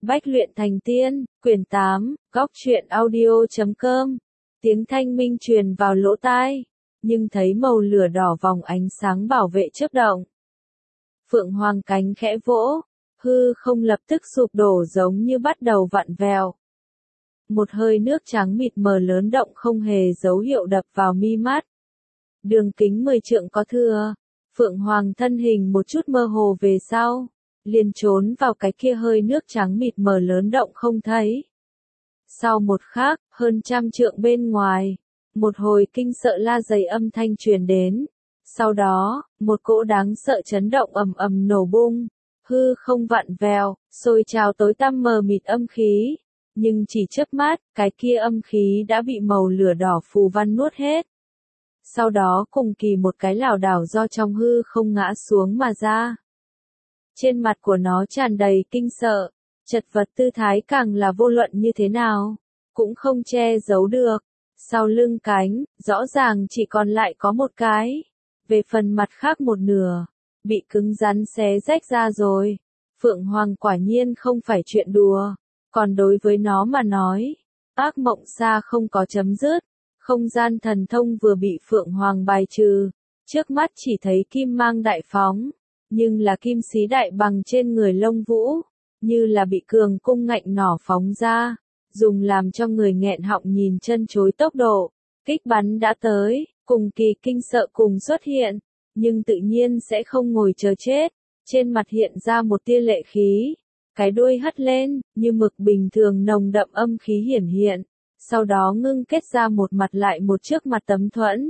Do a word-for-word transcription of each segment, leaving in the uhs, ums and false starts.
Bách luyện thành tiên, quyển tám, góc truyện audio chấm com. Tiếng thanh minh truyền vào lỗ tai, nhưng thấy màu lửa đỏ vòng ánh sáng bảo vệ chớp động. Phượng Hoàng cánh khẽ vỗ, hư không lập tức sụp đổ giống như bắt đầu vặn vẹo. Một hơi nước trắng mịt mờ lớn động không hề dấu hiệu đập vào mi mắt. Đường kính mười trượng có thừa, Phượng Hoàng thân hình một chút mơ hồ về sau, liền trốn vào cái kia hơi nước trắng mịt mờ lớn động không thấy. Sau một khắc, hơn trăm trượng bên ngoài, một hồi kinh sợ la dày âm thanh truyền đến. Sau đó, một cỗ đáng sợ chấn động ầm ầm nổ bung, hư không vặn vẹo, sôi trào tối tăm mờ mịt âm khí. Nhưng chỉ chớp mắt, cái kia âm khí đã bị màu lửa đỏ phù văn nuốt hết. Sau đó cùng kỳ một cái lảo đảo do trong hư không ngã xuống mà ra. Trên mặt của nó tràn đầy kinh sợ, chật vật tư thái càng là vô luận như thế nào, cũng không che giấu được. Sau lưng cánh, rõ ràng chỉ còn lại có một cái. Về phần mặt khác một nửa, bị cứng rắn xé rách ra rồi. Phượng Hoàng quả nhiên không phải chuyện đùa. Còn đối với nó mà nói, ác mộng xa không có chấm dứt. Không gian thần thông vừa bị Phượng Hoàng bài trừ. Trước mắt chỉ thấy kim mang đại phóng. Nhưng là kim xí đại bằng trên người lông vũ. Như là bị cường cung ngạnh nỏ phóng ra. Dùng làm cho người nghẹn họng nhìn chân chối tốc độ. Kích bắn đã tới, cùng kỳ kinh sợ cùng xuất hiện. Nhưng tự nhiên sẽ không ngồi chờ chết. Trên mặt hiện ra một tia lệ khí. Cái đuôi hất lên, như mực bình thường nồng đậm âm khí hiển hiện. Sau đó ngưng kết ra một mặt lại một trước mặt tấm thuẫn.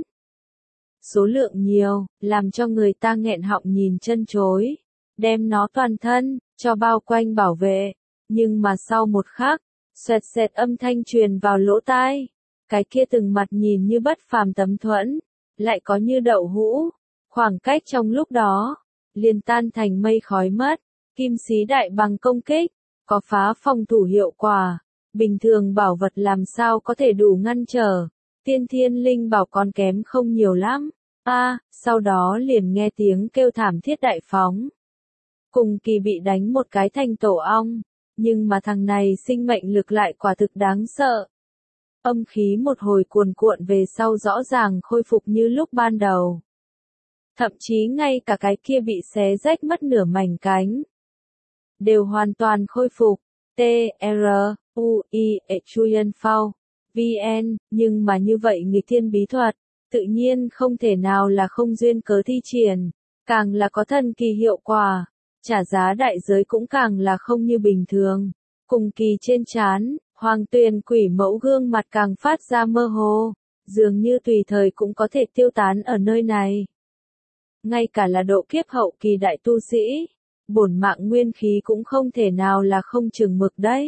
Số lượng nhiều, làm cho người ta nghẹn họng nhìn chân chối. Đem nó toàn thân, cho bao quanh bảo vệ. Nhưng mà sau một khắc, xoẹt xẹt âm thanh truyền vào lỗ tai. Cái kia từng mặt nhìn như bất phàm tấm thuẫn, lại có như đậu hũ. Khoảng cách trong lúc đó, liền tan thành mây khói mất. Kim xí đại bằng công kích, có phá phòng thủ hiệu quả. Bình thường bảo vật làm sao có thể đủ ngăn trở. Tiên thiên linh bảo còn kém không nhiều lắm. A, à, sau đó liền nghe tiếng kêu thảm thiết đại phóng. Cùng kỳ bị đánh một cái thành tổ ong. Nhưng mà thằng này sinh mệnh lực lại quả thực đáng sợ. Âm khí một hồi cuồn cuộn về sau rõ ràng khôi phục như lúc ban đầu. Thậm chí ngay cả cái kia bị xé rách mất nửa mảnh cánh. Đều hoàn toàn khôi phục. T, R, U, I, E, Chuyen Phao, V N, nhưng mà như vậy nghịch thiên bí thuật, tự nhiên không thể nào là không duyên cớ thi triển, càng là có thần kỳ hiệu quả, trả giá đại giới cũng càng là không như bình thường. Cùng kỳ trên trán, Hoàng Tuyền quỷ mẫu gương mặt càng phát ra mơ hồ, dường như tùy thời cũng có thể tiêu tán ở nơi này. Ngay cả là độ kiếp hậu kỳ đại tu sĩ, bổn mạng nguyên khí cũng không thể nào là không chừng mực đấy.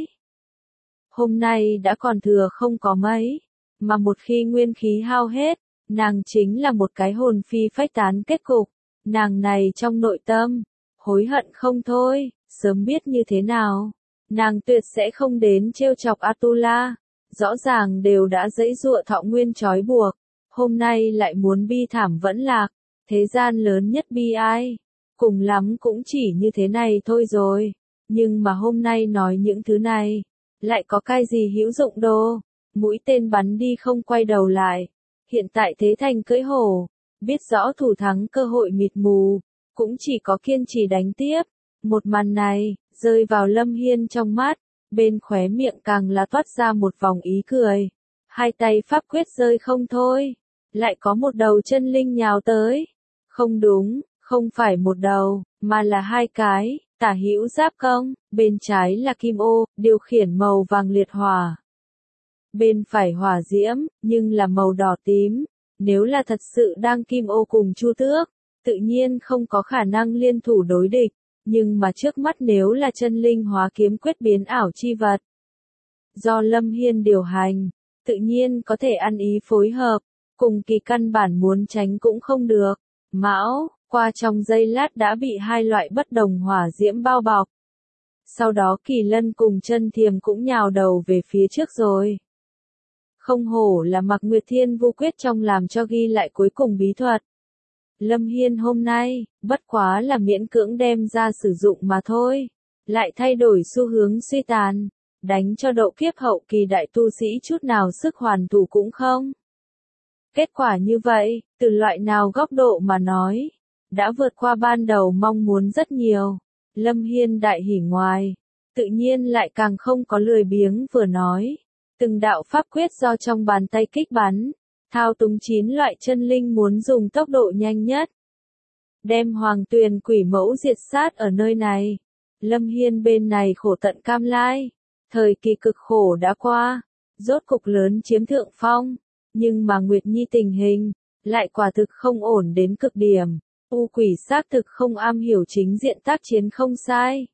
Hôm nay đã còn thừa không có mấy, mà một khi nguyên khí hao hết, nàng chính là một cái hồn phi phách tán kết cục. Nàng này trong nội tâm, hối hận không thôi, sớm biết như thế nào, nàng tuyệt sẽ không đến trêu chọc Atula. Rõ ràng đều đã dãy dụa thọ nguyên trói buộc, hôm nay lại muốn bi thảm vẫn lạc, thế gian lớn nhất bi ai. Cùng lắm cũng chỉ như thế này thôi rồi, nhưng mà hôm nay nói những thứ này, lại có cái gì hữu dụng đô, mũi tên bắn đi không quay đầu lại, hiện tại thế thành cưỡi hổ, biết rõ thủ thắng cơ hội mịt mù, cũng chỉ có kiên trì đánh tiếp. Một màn này, rơi vào Lâm Hiên trong mắt, bên khóe miệng càng là toát ra một vòng ý cười, hai tay pháp quyết rơi không thôi, lại có một đầu chân linh nhào tới, không đúng. Không phải một đầu, mà là hai cái, tả hữu giáp công, bên trái là kim ô, điều khiển màu vàng liệt hỏa. Bên phải hỏa diễm, nhưng là màu đỏ tím, nếu là thật sự đang kim ô cùng Chu Tước, tự nhiên không có khả năng liên thủ đối địch, nhưng mà trước mắt nếu là chân linh hóa kiếm quyết biến ảo chi vật. Do Lâm Hiên điều hành, tự nhiên có thể ăn ý phối hợp, cùng kỳ căn bản muốn tránh cũng không được. Mão, qua trong giây lát đã bị hai loại bất đồng hỏa diễm bao bọc. Sau đó Kỳ Lân cùng Chân Thiềm cũng nhào đầu về phía trước rồi. Không hổ là Mạc Nguyệt Thiên Vu Quyết trong làm cho ghi lại cuối cùng bí thuật. Lâm Hiên hôm nay, bất quá là miễn cưỡng đem ra sử dụng mà thôi. lại thay đổi xu hướng suy tàn, đánh cho độ kiếp hậu kỳ đại tu sĩ chút nào sức hoàn thủ cũng không. Kết quả như vậy, từ loại nào góc độ mà nói, đã vượt qua ban đầu mong muốn rất nhiều. Lâm Hiên đại hỉ ngoài, tự nhiên lại càng không có lười biếng vừa nói. Từng đạo pháp quyết do trong bàn tay kích bắn, thao túng chín loại chân linh muốn dùng tốc độ nhanh nhất. Đem Hoàng Tuyền quỷ mẫu diệt sát ở nơi này. Lâm Hiên bên này khổ tận cam lai. Thời kỳ cực khổ đã qua, rốt cục lớn chiếm thượng phong. Nhưng mà Nguyệt Nhi tình hình, lại quả thực không ổn đến cực điểm. U quỷ xác thực không am hiểu chính diện tác chiến không sai.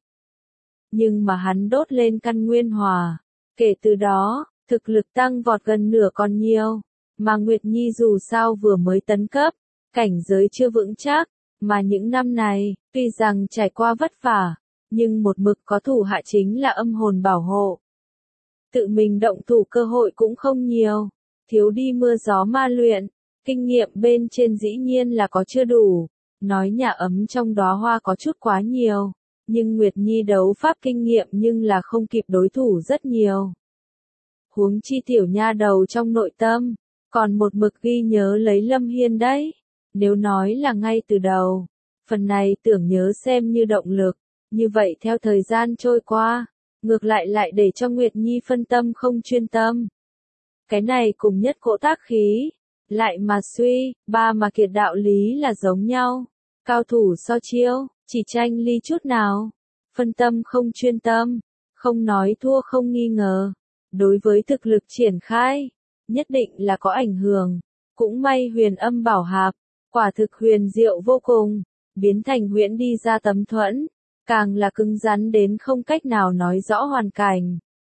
Nhưng mà hắn đốt lên căn nguyên hòa. Kể từ đó, thực lực tăng vọt gần nửa còn nhiều. Mà Nguyệt Nhi dù sao vừa mới tấn cấp, cảnh giới chưa vững chắc. Mà những năm này, tuy rằng trải qua vất vả, nhưng một mực có thủ hạ chính là âm hồn bảo hộ. Tự mình động thủ cơ hội cũng không nhiều. Thiếu đi mưa gió ma luyện, kinh nghiệm bên trên dĩ nhiên là có chưa đủ. Nói nhà ấm trong đóa hoa có chút quá nhiều, nhưng Nguyệt Nhi đấu pháp kinh nghiệm nhưng là không kịp đối thủ rất nhiều. Huống chi tiểu nha đầu trong nội tâm, còn một mực ghi nhớ lấy Lâm Hiên đấy. Nếu nói là ngay từ đầu, phần này tưởng nhớ xem như động lực, như vậy theo thời gian trôi qua, ngược lại lại để cho Nguyệt Nhi phân tâm không chuyên tâm. Cái này cùng nhất cỗ tác khí, lại mà suy, ba mà kiệt đạo lý là giống nhau. Cao thủ so chiêu, chỉ tranh ly chút nào. Phân tâm không chuyên tâm, không nói thua không nghi ngờ. Đối với thực lực triển khai, nhất định là có ảnh hưởng. Cũng may huyền âm bảo hạp, quả thực huyền diệu vô cùng, biến thành huyễn đi ra tấm thuẫn, càng là cứng rắn đến không cách nào nói rõ hoàn cảnh.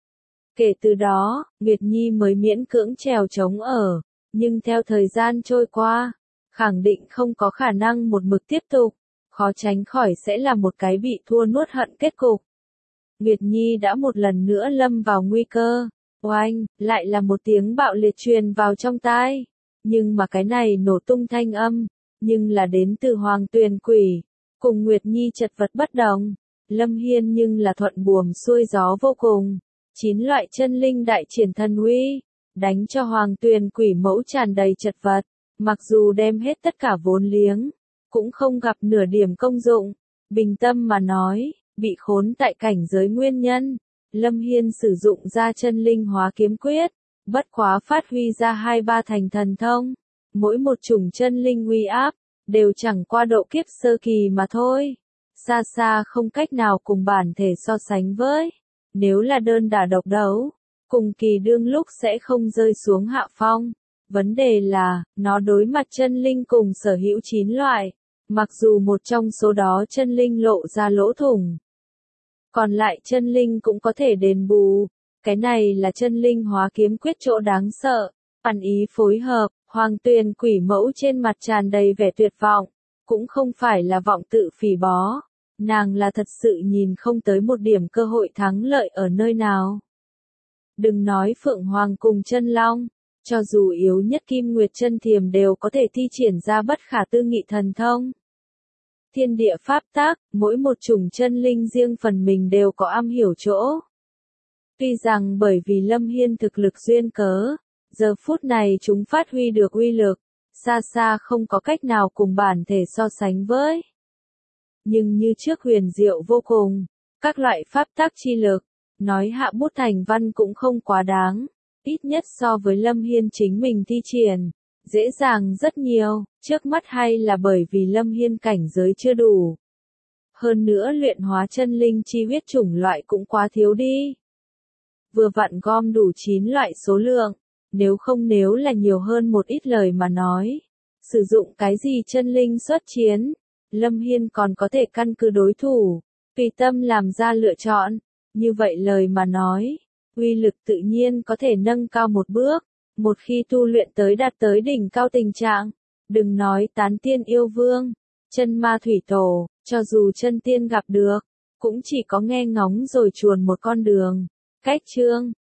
Kể từ đó, Nguyệt Nhi mới miễn cưỡng trèo trống ở, nhưng theo thời gian trôi qua, khẳng định không có khả năng một mực tiếp tục, khó tránh khỏi sẽ là một cái bị thua nuốt hận kết cục. Nguyệt Nhi đã một lần nữa lâm vào nguy cơ, oanh, lại là một tiếng bạo liệt truyền vào trong tai, nhưng mà cái này nổ tung thanh âm, nhưng là đến từ Hoàng Tuyền quỷ, cùng Nguyệt Nhi chật vật bất đồng, Lâm Hiên nhưng là thuận buồm xuôi gió vô cùng. Chín loại chân linh đại triển thần uy, đánh cho Hoàng Tuyền quỷ mẫu tràn đầy chật vật, mặc dù đem hết tất cả vốn liếng, cũng không gặp nửa điểm công dụng. Bình tâm mà nói, bị khốn tại cảnh giới nguyên nhân, Lâm Hiên sử dụng ra chân linh hóa kiếm quyết, bất quá phát huy ra hai ba thành thần thông, mỗi một chủng chân linh uy áp, đều chẳng qua độ kiếp sơ kỳ mà thôi, xa xa không cách nào cùng bản thể so sánh với. Nếu là đơn đả độc đấu, cùng kỳ đương lúc sẽ không rơi xuống hạ phong. Vấn đề là, nó đối mặt chân linh cùng sở hữu chín loại, mặc dù một trong số đó chân linh lộ ra lỗ thủng. Còn lại chân linh cũng có thể đền bù, cái này là chân linh hóa kiếm quyết chỗ đáng sợ, ăn ý phối hợp, Hoàng Tuyền quỷ mẫu trên mặt tràn đầy vẻ tuyệt vọng, cũng không phải là vọng tự phỉ bó. Nàng là thật sự nhìn không tới một điểm cơ hội thắng lợi ở nơi nào. Đừng nói Phượng Hoàng cùng chân long, cho dù yếu nhất Kim Nguyệt chân thiềm đều có thể thi triển ra bất khả tư nghị thần thông. Thiên địa pháp tác, mỗi một chủng chân linh riêng phần mình đều có am hiểu chỗ. Tuy rằng bởi vì Lâm Hiên thực lực duyên cớ, giờ phút này chúng phát huy được uy lực, xa xa không có cách nào cùng bản thể so sánh với. Nhưng như trước huyền diệu vô cùng, các loại pháp tác chi lực, nói hạ bút thành văn cũng không quá đáng, ít nhất so với Lâm Hiên chính mình thi triển, dễ dàng rất nhiều, trước mắt hay là bởi vì Lâm Hiên cảnh giới chưa đủ. Hơn nữa luyện hóa chân linh chi huyết chủng loại cũng quá thiếu đi. Vừa vặn gom đủ chín loại số lượng, nếu không nếu là nhiều hơn một ít lời mà nói, sử dụng cái gì chân linh xuất chiến. Lâm Hiên còn có thể căn cứ đối thủ, tùy tâm làm ra lựa chọn, như vậy lời mà nói, uy lực tự nhiên có thể nâng cao một bước, một khi tu luyện tới đạt tới đỉnh cao tình trạng, đừng nói tán tiên yêu vương, chân ma thủy tổ, cho dù chân tiên gặp được, cũng chỉ có nghe ngóng rồi chuồn một con đường, cách chương.